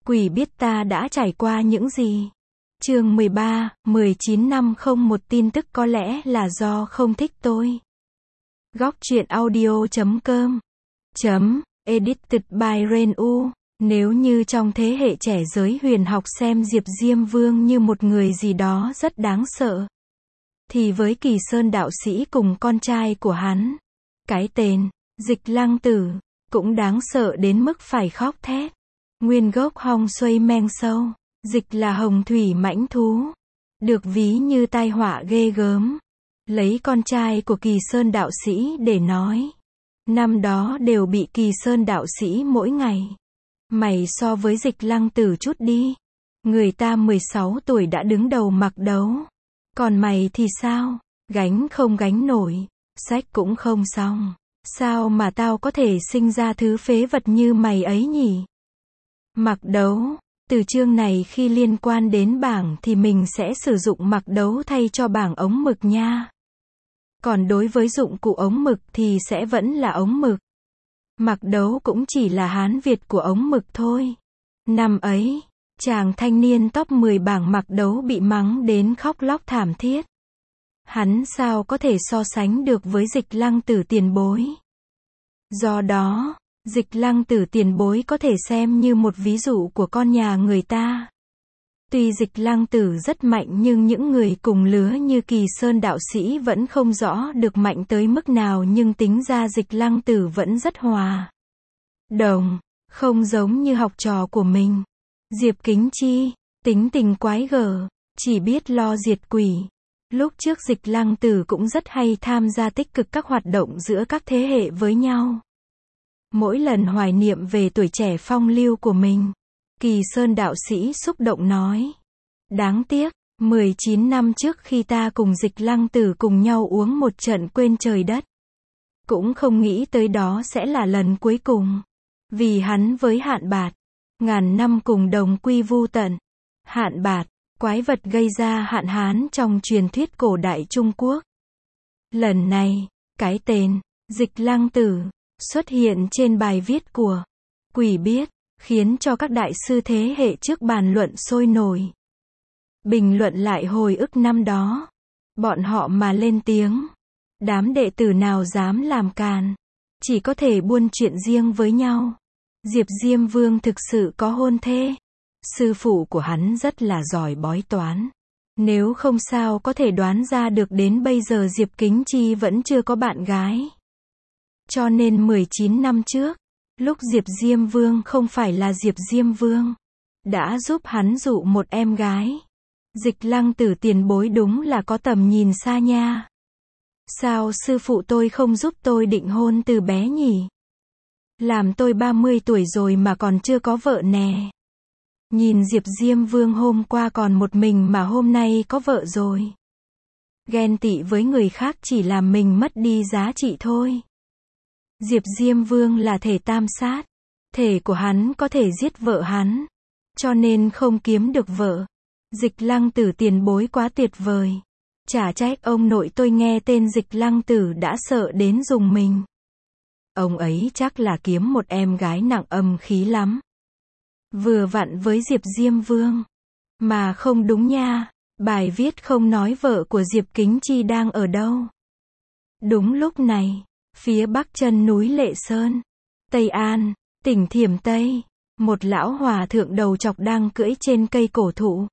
Quỷ biết ta đã trải qua những gì. Chương 13, 19 năm không một tin tức có lẽ là do không thích tôi. Góc truyện audio.com Edited by Ren U. Nếu như trong thế hệ trẻ giới huyền học xem Diệp Diêm Vương như một người gì đó rất đáng sợ, thì với Kỳ Sơn đạo sĩ cùng con trai của hắn, cái tên Dịch Lăng Tử, cũng đáng sợ đến mức phải khóc thét. Nguyên gốc Hong Xuây Meng Sâu, dịch là hồng thủy mãnh thú, được ví như tai họa ghê gớm. Lấy con trai của Kỳ Sơn đạo sĩ để nói, năm đó đều bị Kỳ Sơn đạo sĩ mỗi ngày. Mày so với Dịch Lăng Tử chút đi. Người ta 16 tuổi đã đứng đầu mặc đấu. Còn mày thì sao? Gánh không gánh nổi, sách cũng không xong. Sao mà tao có thể sinh ra thứ phế vật như mày ấy nhỉ? Mặc đấu. Từ chương này khi liên quan đến bảng thì mình sẽ sử dụng mặc đấu thay cho bảng ống mực nha. Còn đối với dụng cụ ống mực thì sẽ vẫn là ống mực. Mặc đấu cũng chỉ là Hán Việt của ống mực thôi. Năm ấy, chàng thanh niên top 10 bảng mặc đấu bị mắng đến khóc lóc thảm thiết. Hắn sao có thể so sánh được với Dịch Lăng Tử tiền bối. Do đó, Dịch Lăng Tử tiền bối có thể xem như một ví dụ của con nhà người ta. Tuy Dịch Lăng Tử rất mạnh nhưng những người cùng lứa như Kỳ Sơn đạo sĩ vẫn không rõ được mạnh tới mức nào, nhưng tính ra Dịch Lăng Tử vẫn rất hòa đồng, không giống như học trò của mình. Diệp Kính Chi, tính tình quái gở, chỉ biết lo diệt quỷ. Lúc trước Dịch Lăng Tử cũng rất hay tham gia tích cực các hoạt động giữa các thế hệ với nhau. Mỗi lần hoài niệm về tuổi trẻ phong lưu của mình, Kỳ Sơn đạo sĩ xúc động nói, đáng tiếc, 19 năm trước khi ta cùng Dịch Lăng Tử cùng nhau uống một trận quên trời đất, cũng không nghĩ tới đó sẽ là lần cuối cùng. Vì hắn với Hạn Bạt, ngàn năm cùng đồng quy vu tận. Hạn Bạt, quái vật gây ra hạn hán trong truyền thuyết cổ đại Trung Quốc. Lần này, cái tên Dịch Lăng Tử xuất hiện trên bài viết của Quỷ Biết, khiến cho các đại sư thế hệ trước bàn luận sôi nổi. Bình luận lại hồi ức năm đó. Bọn họ mà lên tiếng, đám đệ tử nào dám làm càn, chỉ có thể buôn chuyện riêng với nhau. Diệp Diêm Vương thực sự có hôn thê. Sư phụ của hắn rất là giỏi bói toán. Nếu không sao có thể đoán ra được đến bây giờ Diệp Kính Chi vẫn chưa có bạn gái. Cho nên 19 năm trước, lúc Diệp Diêm Vương không phải là Diệp Diêm Vương, đã giúp hắn dụ một em gái. Dịch Lăng Tử tiền bối đúng là có tầm nhìn xa nha. Sao sư phụ tôi không giúp tôi định hôn từ bé nhỉ? Làm tôi 30 tuổi rồi mà còn chưa có vợ nè. Nhìn Diệp Diêm Vương hôm qua còn một mình mà hôm nay có vợ rồi. Ghen tị với người khác chỉ làm mình mất đi giá trị thôi. Diệp Diêm Vương là thể tam sát. Thể của hắn có thể giết vợ hắn, cho nên không kiếm được vợ. Dịch Lăng Tử tiền bối quá tuyệt vời. Chả trách ông nội tôi nghe tên Dịch Lăng Tử đã sợ đến rùng mình. Ông ấy chắc là kiếm một em gái nặng âm khí lắm. Vừa vặn với Diệp Diêm Vương. Mà không đúng nha, bài viết không nói vợ của Diệp Kính Chi đang ở đâu. Đúng lúc này, phía bắc chân núi Lệ Sơn, Tây An, tỉnh Thiểm Tây, một lão hòa thượng đầu chọc đang cưỡi trên cây cổ thụ.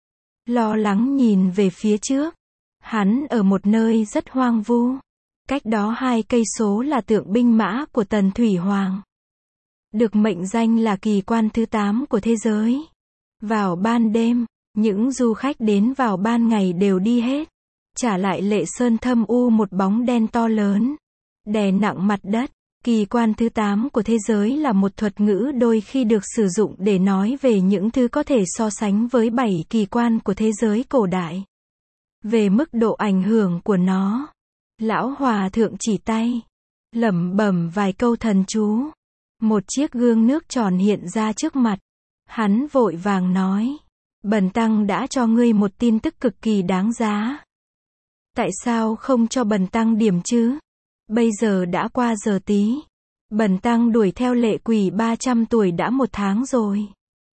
Lo lắng nhìn về phía trước. Hắn ở một nơi rất hoang vu. Cách đó 2 cây số là tượng binh mã của Tần Thủy Hoàng. Được mệnh danh là kỳ quan thứ 8 của thế giới. Vào ban đêm, những du khách đến vào ban ngày đều đi hết. Trả lại Lệ Sơn thâm u một bóng đen to lớn, đè nặng mặt đất. Kỳ quan thứ 8 của thế giới là một thuật ngữ đôi khi được sử dụng để nói về những thứ có thể so sánh với 7 kỳ quan của thế giới cổ đại. Về mức độ ảnh hưởng của nó, lão hòa thượng chỉ tay, lẩm bẩm vài câu thần chú. Một chiếc gương nước tròn hiện ra trước mặt. Hắn vội vàng nói, bần tăng đã cho ngươi một tin tức cực kỳ đáng giá. Tại sao không cho bần tăng điểm chứ? Bây giờ đã qua giờ tí. Bần tăng đuổi theo lệ quỷ 300 tuổi đã 1 tháng rồi.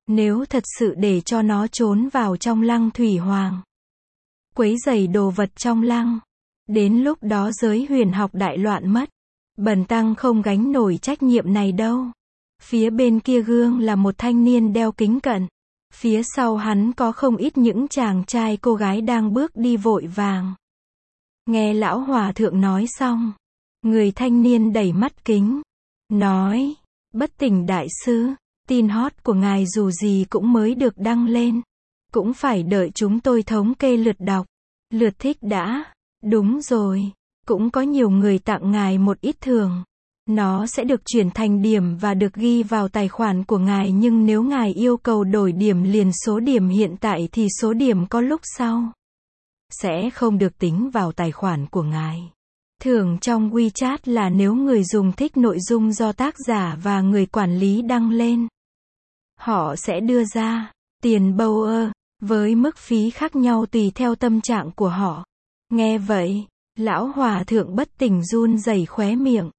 Nếu thật sự để cho nó trốn vào trong lăng thủy hoàng, quấy rầy đồ vật trong lăng, đến lúc đó giới huyền học đại loạn mất. Bần tăng không gánh nổi trách nhiệm này đâu. Phía bên kia gương là một thanh niên đeo kính cận. Phía sau hắn có không ít những chàng trai cô gái đang bước đi vội vàng. Nghe lão hòa thượng nói xong, người thanh niên đẩy mắt kính, nói, Bất Tỉnh đại sư, tin hot của ngài dù gì cũng mới được đăng lên, cũng phải đợi chúng tôi thống kê lượt đọc, lượt thích đã. Đúng rồi, cũng có nhiều người tặng ngài một ít thưởng. Nó sẽ được chuyển thành điểm và được ghi vào tài khoản của ngài, nhưng nếu ngài yêu cầu đổi điểm liền số điểm hiện tại thì số điểm có lúc sau sẽ không được tính vào tài khoản của ngài. Thưởng trong WeChat là nếu người dùng thích nội dung do tác giả và người quản lý đăng lên, họ sẽ đưa ra tiền bower với mức phí khác nhau tùy theo tâm trạng của họ. Nghe vậy, lão hòa thượng Bất Tỉnh run rẩy khóe miệng.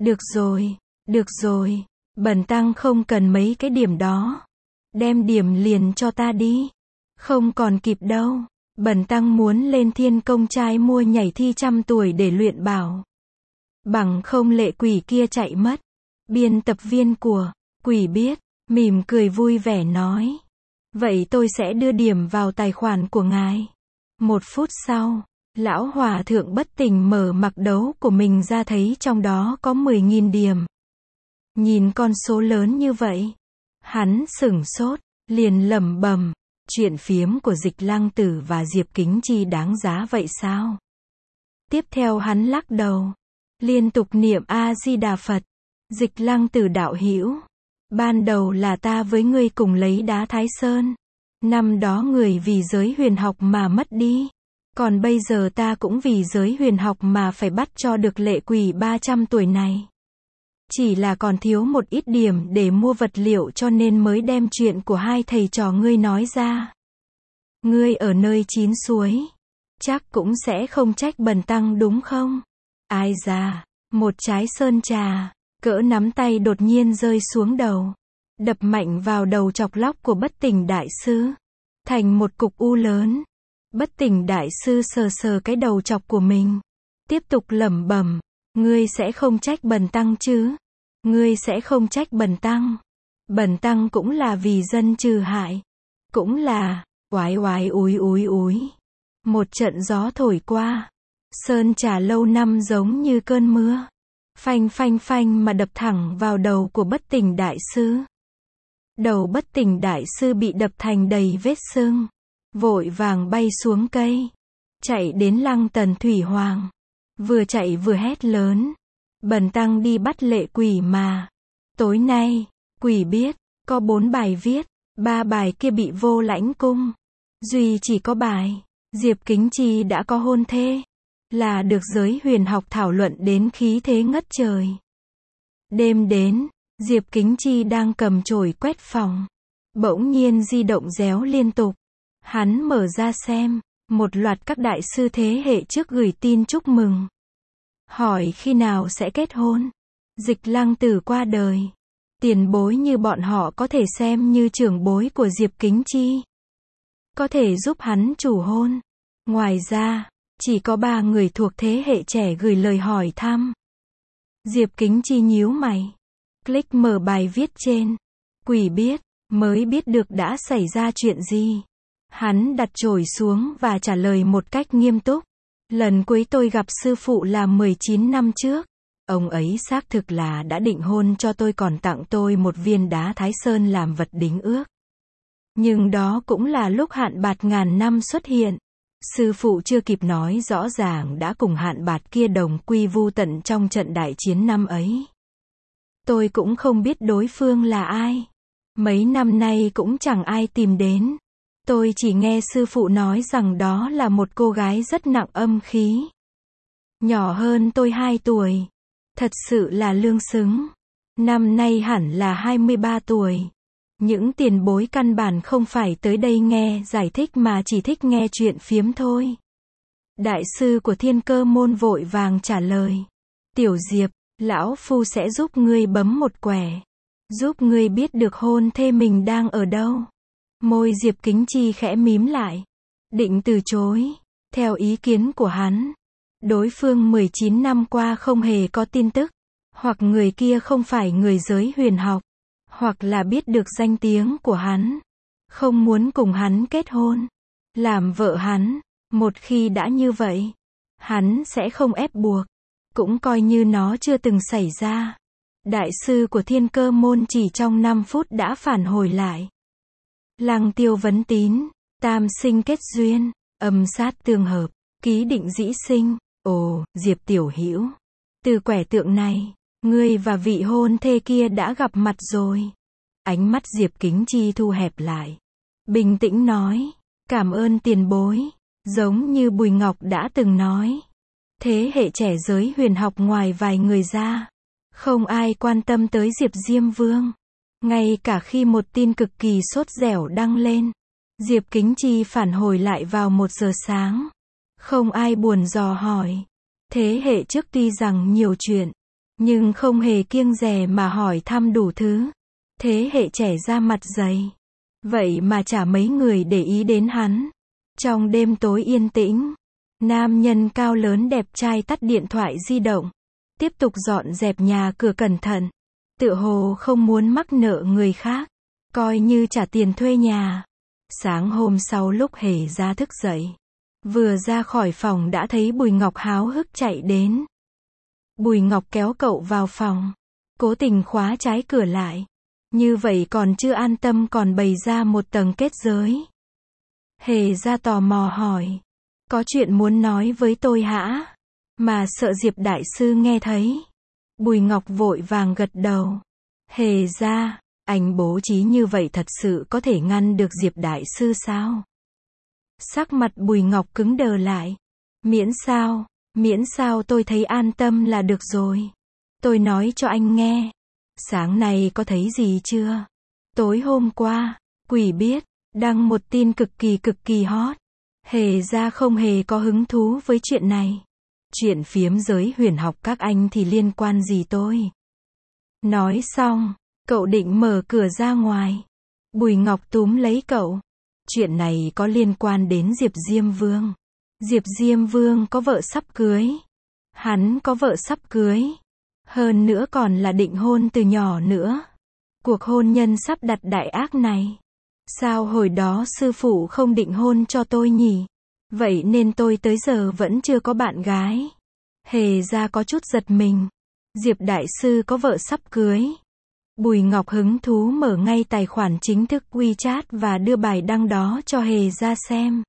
Được rồi, bần tăng không cần mấy cái điểm đó. Đem điểm liền cho ta đi. Không còn kịp đâu. Bần tăng muốn lên Thiên Công trai mua nhảy thi 100 tuổi để luyện bảo. Bằng không lệ quỷ kia chạy mất. Biên tập viên của Quỷ biết, mỉm cười vui vẻ nói. Vậy tôi sẽ đưa điểm vào tài khoản của ngài. 1 phút sau, lão hòa thượng Bất Tỉnh mở mặc đấu của mình ra thấy trong đó có 10.000 điểm. Nhìn con số lớn như vậy, hắn sửng sốt, liền lẩm bẩm, chuyện phiếm của Dịch Lăng Tử và Diệp Kính Chi đáng giá vậy sao? Tiếp theo hắn lắc đầu, liên tục niệm A Di Đà Phật. Dịch Lăng Tử đạo hữu, ban đầu là ta với ngươi cùng lấy đá Thái Sơn. Năm đó người vì giới huyền học mà mất đi. Còn bây giờ ta cũng vì giới huyền học mà phải bắt cho được lệ quỷ 300 tuổi này. Chỉ là còn thiếu một ít điểm để mua vật liệu cho nên mới đem chuyện của hai thầy trò ngươi nói ra. Ngươi ở nơi 9 suối, chắc cũng sẽ không trách bần tăng đúng không? Ai da, một trái sơn trà, cỡ nắm tay đột nhiên rơi xuống đầu, đập mạnh vào đầu chọc lóc của Bất Tỉnh đại sư, thành một cục u lớn. Bất Tỉnh đại sư sờ sờ cái đầu chọc của mình, tiếp tục lẩm bẩm, ngươi sẽ không trách bần tăng chứ? Ngươi sẽ không trách bần tăng? Bần tăng cũng là vì dân trừ hại, cũng là, oái oái úi úi úi. Một trận gió thổi qua, sơn trà lâu năm giống như cơn mưa, phanh phanh phanh mà đập thẳng vào đầu của Bất Tỉnh đại sư. Đầu Bất Tỉnh đại sư bị đập thành đầy vết sưng, vội vàng bay xuống cây, chạy đến lăng Tần Thủy Hoàng, vừa chạy vừa hét lớn, bần tăng đi bắt lệ quỷ mà. Tối nay, quỷ biết, có 4 bài viết, 3 bài kia bị vô lãnh cung, duy chỉ có bài Diệp Kính Chi đã có hôn thê, là được giới huyền học thảo luận đến khí thế ngất trời. Đêm đến, Diệp Kính Chi đang cầm chổi quét phòng, bỗng nhiên di động réo liên tục. Hắn mở ra xem, một loạt các đại sư thế hệ trước gửi tin chúc mừng, hỏi khi nào sẽ kết hôn. Dịch Lăng Tử qua đời, tiền bối như bọn họ có thể xem như trưởng bối của Diệp Kính Chi, có thể giúp hắn chủ hôn. Ngoài ra, chỉ có 3 người thuộc thế hệ trẻ gửi lời hỏi thăm. Diệp Kính Chi nhíu mày, click mở bài viết trên. Quỷ biết, mới biết được đã xảy ra chuyện gì. Hắn đặt chổi xuống và trả lời một cách nghiêm túc. Lần cuối tôi gặp sư phụ là 19 năm trước. Ông ấy xác thực là đã định hôn cho tôi, còn tặng tôi một viên đá Thái Sơn làm vật đính ước. Nhưng đó cũng là lúc Hạn Bạt ngàn năm xuất hiện. Sư phụ chưa kịp nói rõ ràng đã cùng Hạn Bạt kia đồng quy vu tận trong trận đại chiến năm ấy. Tôi cũng không biết đối phương là ai. Mấy năm nay cũng chẳng ai tìm đến. Tôi chỉ nghe sư phụ nói rằng đó là một cô gái rất nặng âm khí. Nhỏ hơn tôi 2 tuổi. Thật sự là lương xứng. Năm nay hẳn là 23 tuổi. Những tiền bối căn bản không phải tới đây nghe giải thích mà chỉ thích nghe chuyện phiếm thôi. Đại sư của Thiên Cơ môn vội vàng trả lời. Tiểu Diệp, lão phu sẽ giúp ngươi bấm một quẻ. giúp ngươi biết được hôn thê mình đang ở đâu. Môi Diệp Kính Chi khẽ mím lại, định từ chối. Theo ý kiến của hắn, đối phương 19 năm qua không hề có tin tức, hoặc người kia không phải người giới huyền học, hoặc là biết được danh tiếng của hắn, không muốn cùng hắn kết hôn, làm vợ hắn. Một khi đã như vậy, hắn sẽ không ép buộc, cũng coi như nó chưa từng xảy ra. Đại sư của Thiên Cơ môn chỉ trong 5 phút đã phản hồi lại. Lăng Tiêu vấn tín, tam sinh kết duyên, âm sát tương hợp, ký định dĩ sinh. Ồ, Diệp tiểu hữu, từ quẻ tượng này, ngươi và vị hôn thê kia đã gặp mặt rồi. Ánh mắt Diệp Kính Chi thu hẹp lại, bình tĩnh nói, cảm ơn tiền bối. Giống như Bùi Ngọc đã từng nói, thế hệ trẻ giới huyền học ngoài vài người ra, không ai quan tâm tới Diệp Diêm Vương. Ngay cả khi một tin cực kỳ sốt dẻo đăng lên, Diệp Kính Chi phản hồi lại vào 1 giờ sáng. Không ai buồn dò hỏi. Thế hệ trước tuy rằng nhiều chuyện, nhưng không hề kiêng dè mà hỏi thăm đủ thứ. Thế hệ trẻ ra mặt dày, vậy mà chả mấy người để ý đến hắn. Trong đêm tối yên tĩnh, nam nhân cao lớn đẹp trai tắt điện thoại di động, tiếp tục dọn dẹp nhà cửa cẩn thận, tựa hồ không muốn mắc nợ người khác, coi như trả tiền thuê nhà. Sáng hôm sau lúc Hề Gia thức dậy, vừa ra khỏi phòng đã thấy Bùi Ngọc háo hức chạy đến. Bùi Ngọc kéo cậu vào phòng, cố tình khóa trái cửa lại, như vậy còn chưa an tâm còn bày ra một tầng kết giới. Hề Gia tò mò hỏi, có chuyện muốn nói với tôi hả? Mà sợ Diệp đại sư nghe thấy. Bùi Ngọc vội vàng gật đầu. Hề Gia, anh bố trí như vậy thật sự có thể ngăn được Diệp đại sư sao? Sắc mặt Bùi Ngọc cứng đờ lại. Miễn sao tôi thấy an tâm là được rồi. Tôi nói cho anh nghe, sáng nay có thấy gì chưa? Tối hôm qua, quỷ biết, đăng một tin cực kỳ hot. Hề Gia không hề có hứng thú với chuyện này. Chuyện phiếm giới huyền học các anh thì liên quan gì tôi? Nói xong, cậu định mở cửa ra ngoài. Bùi Ngọc túm lấy cậu. Chuyện này có liên quan đến Diệp Diêm Vương. Diệp Diêm Vương có vợ sắp cưới. Hắn có vợ sắp cưới. Hơn nữa còn là định hôn từ nhỏ nữa. Cuộc hôn nhân sắp đặt đại ác này. Sao hồi đó sư phụ không định hôn cho tôi nhỉ? Vậy nên tôi tới giờ vẫn chưa có bạn gái. Hề Gia có chút giật mình. Diệp đại sư có vợ sắp cưới. Bùi Ngọc hứng thú mở ngay tài khoản chính thức WeChat và đưa bài đăng đó cho Hề Gia xem.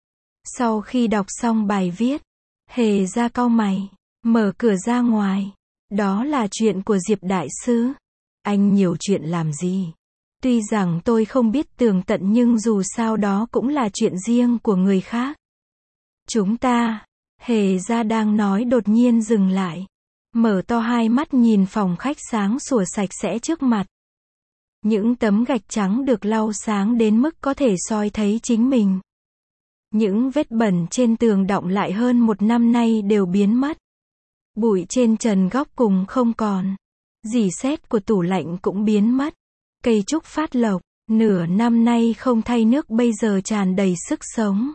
Sau khi đọc xong bài viết, Hề Gia cau mày, mở cửa ra ngoài. Đó là chuyện của Diệp đại sư. Anh nhiều chuyện làm gì? Tuy rằng tôi không biết tường tận nhưng dù sao đó cũng là chuyện riêng của người khác. Chúng ta, Hề Gia đang nói đột nhiên dừng lại. Mở to hai mắt nhìn phòng khách sáng sủa sạch sẽ trước mặt. Những tấm gạch trắng được lau sáng đến mức có thể soi thấy chính mình. Những vết bẩn trên tường đọng lại hơn 1 năm nay đều biến mất. Bụi trên trần góc cùng không còn. Rỉ sét của tủ lạnh cũng biến mất. Cây trúc phát lộc, nửa năm nay không thay nước bây giờ tràn đầy sức sống.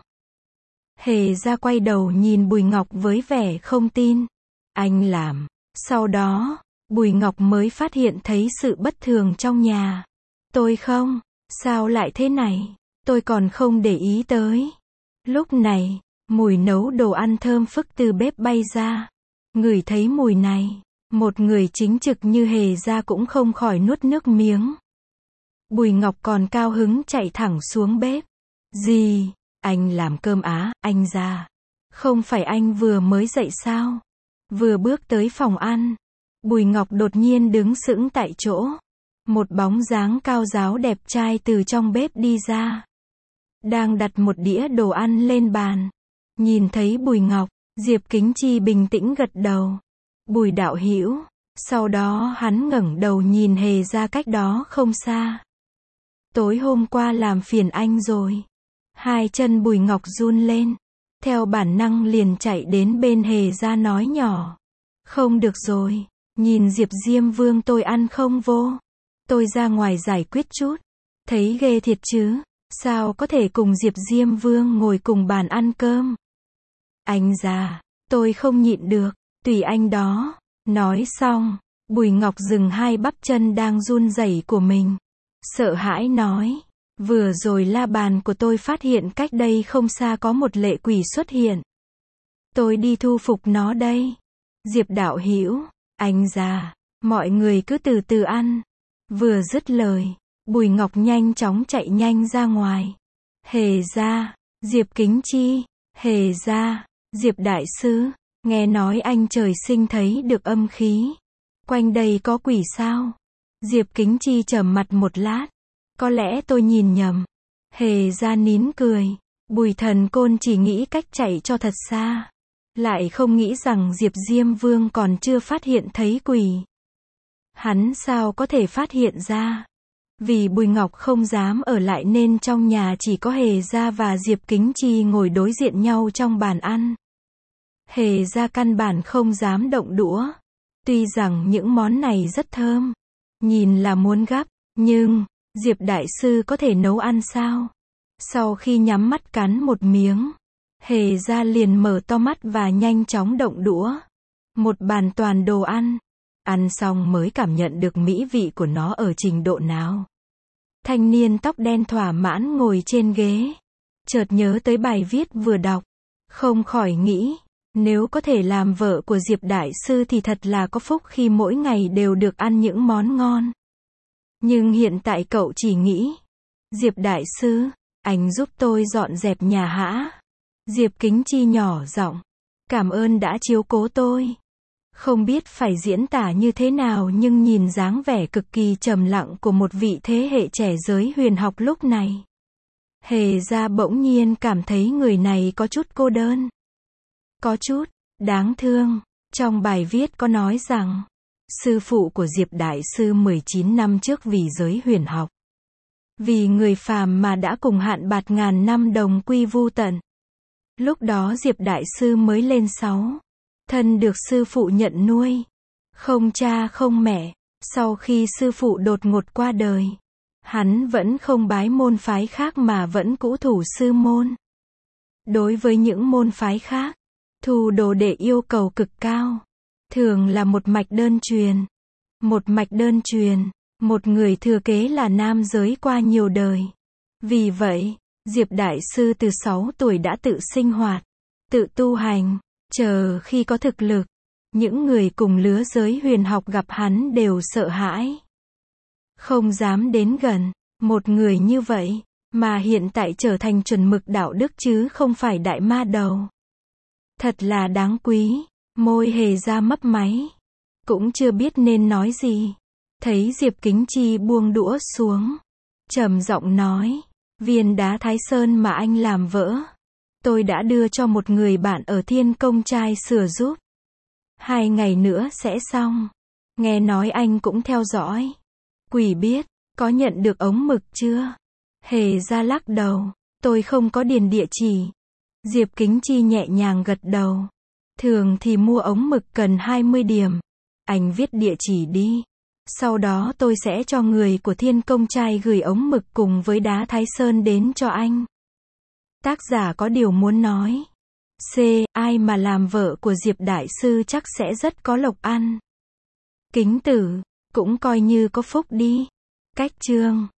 Hề Gia quay đầu nhìn Bùi Ngọc với vẻ không tin. Anh làm. Sau đó, Bùi Ngọc mới phát hiện thấy sự bất thường trong nhà. Tôi không. Sao lại thế này? Tôi còn không để ý tới. Lúc này, mùi nấu đồ ăn thơm phức từ bếp bay ra. Ngửi thấy mùi này, một người chính trực như Hề Gia cũng không khỏi nuốt nước miếng. Bùi Ngọc còn cao hứng chạy thẳng xuống bếp. Gì? Anh làm cơm á, anh Gia. Không phải anh vừa mới dậy sao? Vừa bước tới phòng ăn, Bùi Ngọc đột nhiên đứng sững tại chỗ. Một bóng dáng cao ráo đẹp trai từ trong bếp đi ra. Đang đặt một đĩa đồ ăn lên bàn. Nhìn thấy Bùi Ngọc, Diệp Kính Chi bình tĩnh gật đầu. Bùi đạo hữu. Sau đó hắn ngẩng đầu nhìn Hề Gia cách đó không xa. Tối hôm qua làm phiền anh rồi. Hai chân Bùi Ngọc run lên. Theo bản năng liền chạy đến bên Hề Gia nói nhỏ. Không được rồi. Nhìn Diệp Diêm Vương tôi ăn không vô. Tôi ra ngoài giải quyết chút. Thấy ghê thiệt chứ. Sao có thể cùng Diệp Diêm Vương ngồi cùng bàn ăn cơm? Anh già, tôi không nhịn được, tùy anh đó. Nói xong, Bùi Ngọc dừng hai bắp chân đang run rẩy của mình. Sợ hãi nói, vừa rồi la bàn của tôi phát hiện cách đây không xa có một lệ quỷ xuất hiện. Tôi đi thu phục nó đây. Diệp đạo hữu, anh già, mọi người cứ từ từ ăn. Vừa dứt lời, Bùi Ngọc nhanh chóng chạy nhanh ra ngoài. Hề ra, Diệp Kính Chi, hề ra, Diệp đại sư, nghe nói anh trời sinh thấy được âm khí. Quanh đây có quỷ sao? Diệp Kính Chi trầm mặt một lát. Có lẽ tôi nhìn nhầm. Hề ra nín cười. Bùi Thần Côn chỉ nghĩ cách chạy cho thật xa. Lại không nghĩ rằng Diệp Diêm Vương còn chưa phát hiện thấy quỷ. Hắn sao có thể phát hiện ra? Vì Bùi Ngọc không dám ở lại nên trong nhà chỉ có Hề Gia và Diệp Kính Chi ngồi đối diện nhau trong bàn ăn. Hề Gia căn bản không dám động đũa. Tuy rằng những món này rất thơm, nhìn là muốn gắp, nhưng Diệp đại sư có thể nấu ăn sao? Sau khi nhắm mắt cắn một miếng, Hề Gia liền mở to mắt và nhanh chóng động đũa. Một bàn toàn đồ ăn. Ăn xong mới cảm nhận được mỹ vị của nó ở trình độ nào. Thanh niên tóc đen thỏa mãn ngồi trên ghế. Chợt nhớ tới bài viết vừa đọc. Không khỏi nghĩ, nếu có thể làm vợ của Diệp đại sư thì thật là có phúc khi mỗi ngày đều được ăn những món ngon. Nhưng hiện tại cậu chỉ nghĩ, Diệp đại sư, anh giúp tôi dọn dẹp nhà hả? Diệp Kính Chi nhỏ giọng, cảm ơn đã chiếu cố tôi. Không biết phải diễn tả như thế nào nhưng nhìn dáng vẻ cực kỳ trầm lặng của một vị thế hệ trẻ giới huyền học lúc này. Hề Gia bỗng nhiên cảm thấy người này có chút cô đơn. Có chút đáng thương. Trong bài viết có nói rằng, sư phụ của Diệp đại sư 19 năm trước vì giới huyền học, vì người phàm mà đã cùng hạn bạt ngàn năm đồng quy vu tận. Lúc đó Diệp đại sư mới lên 6. Thân được sư phụ nhận nuôi. Không cha không mẹ. Sau khi sư phụ đột ngột qua đời, hắn vẫn không bái môn phái khác mà vẫn cũ thủ sư môn. Đối với những môn phái khác, thu đồ đệ yêu cầu cực cao. Thường là một mạch đơn truyền. Một mạch đơn truyền, một người thừa kế là nam giới qua nhiều đời. Vì vậy, Diệp đại sư từ 6 tuổi đã tự sinh hoạt, tự tu hành. Chờ khi có thực lực, những người cùng lứa giới huyền học gặp hắn đều sợ hãi. Không dám đến gần. Một người như vậy, mà hiện tại trở thành chuẩn mực đạo đức chứ không phải đại ma đầu. Thật là đáng quý. Môi Hề Gia mấp máy. Cũng chưa biết nên nói gì. Thấy Diệp Kính Chi buông đũa xuống. Trầm giọng nói, viên đá Thái Sơn mà anh làm vỡ, tôi đã đưa cho một người bạn ở Thiên Công Trai sửa giúp. 2 ngày nữa sẽ xong. Nghe nói anh cũng theo dõi. Quỷ biết, có nhận được ống mực chưa? Hề Gia lắc đầu. Tôi không có điền địa chỉ. Diệp Kính Chi nhẹ nhàng gật đầu. Thường thì mua ống mực cần 20 điểm. Anh viết địa chỉ đi. Sau đó tôi sẽ cho người của Thiên Công Trai gửi ống mực cùng với đá Thái Sơn đến cho anh. Tác giả có điều muốn nói. C. Ai mà làm vợ của Diệp đại sư chắc sẽ rất có lộc ăn. Kính tử, cũng coi như có phúc đi. Cách chương